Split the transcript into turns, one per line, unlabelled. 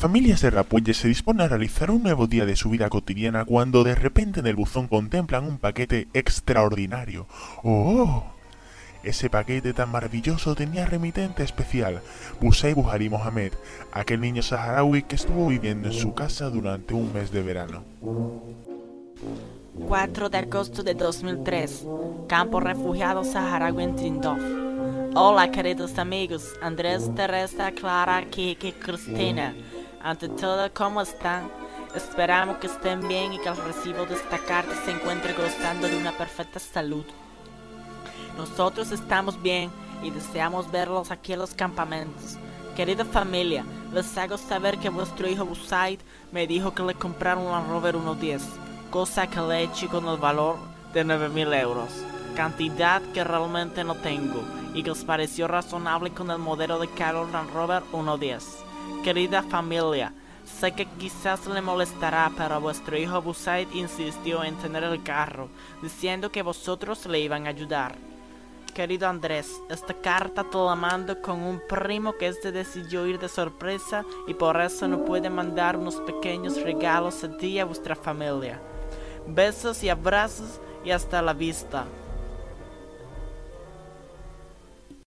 familia Serrapuelle se dispone a realizar un nuevo día de su vida cotidiana cuando de repente en el buzón contemplan un paquete extraordinario. ¡Oh! Ese paquete tan maravilloso tenía remitente especial, Busay Buhari Mohamed, aquel niño saharaui que estuvo viviendo en su casa durante un mes de verano.
4 de agosto de 2003, Campo Refugiado Saharaui en Tindouf. Hola queridos amigos, Andrés, Teresa, Clara, Kiki, Cristina. Ante todo, ¿cómo están? Esperamos que estén bien y que al recibo de esta carta se encuentren gozando de una perfecta salud. Nosotros estamos bien y deseamos verlos aquí en los campamentos. Querida familia, les hago saber que vuestro hijo Busaid me dijo que le compraron un Land Rover 1.10, cosa que le he hecho con el valor de 9.000 euros, cantidad que realmente no tengo y que os pareció razonable con el modelo de carro Land Rover 1.10. Querida familia, sé que quizás le molestará, pero vuestro hijo Busaid insistió en tener el carro, diciendo que vosotros le iban a ayudar. Querido Andrés, esta carta te la mando con un primo que decidió ir de sorpresa y por eso no puede mandar unos pequeños regalos a ti y a vuestra familia. Besos y abrazos y hasta la vista.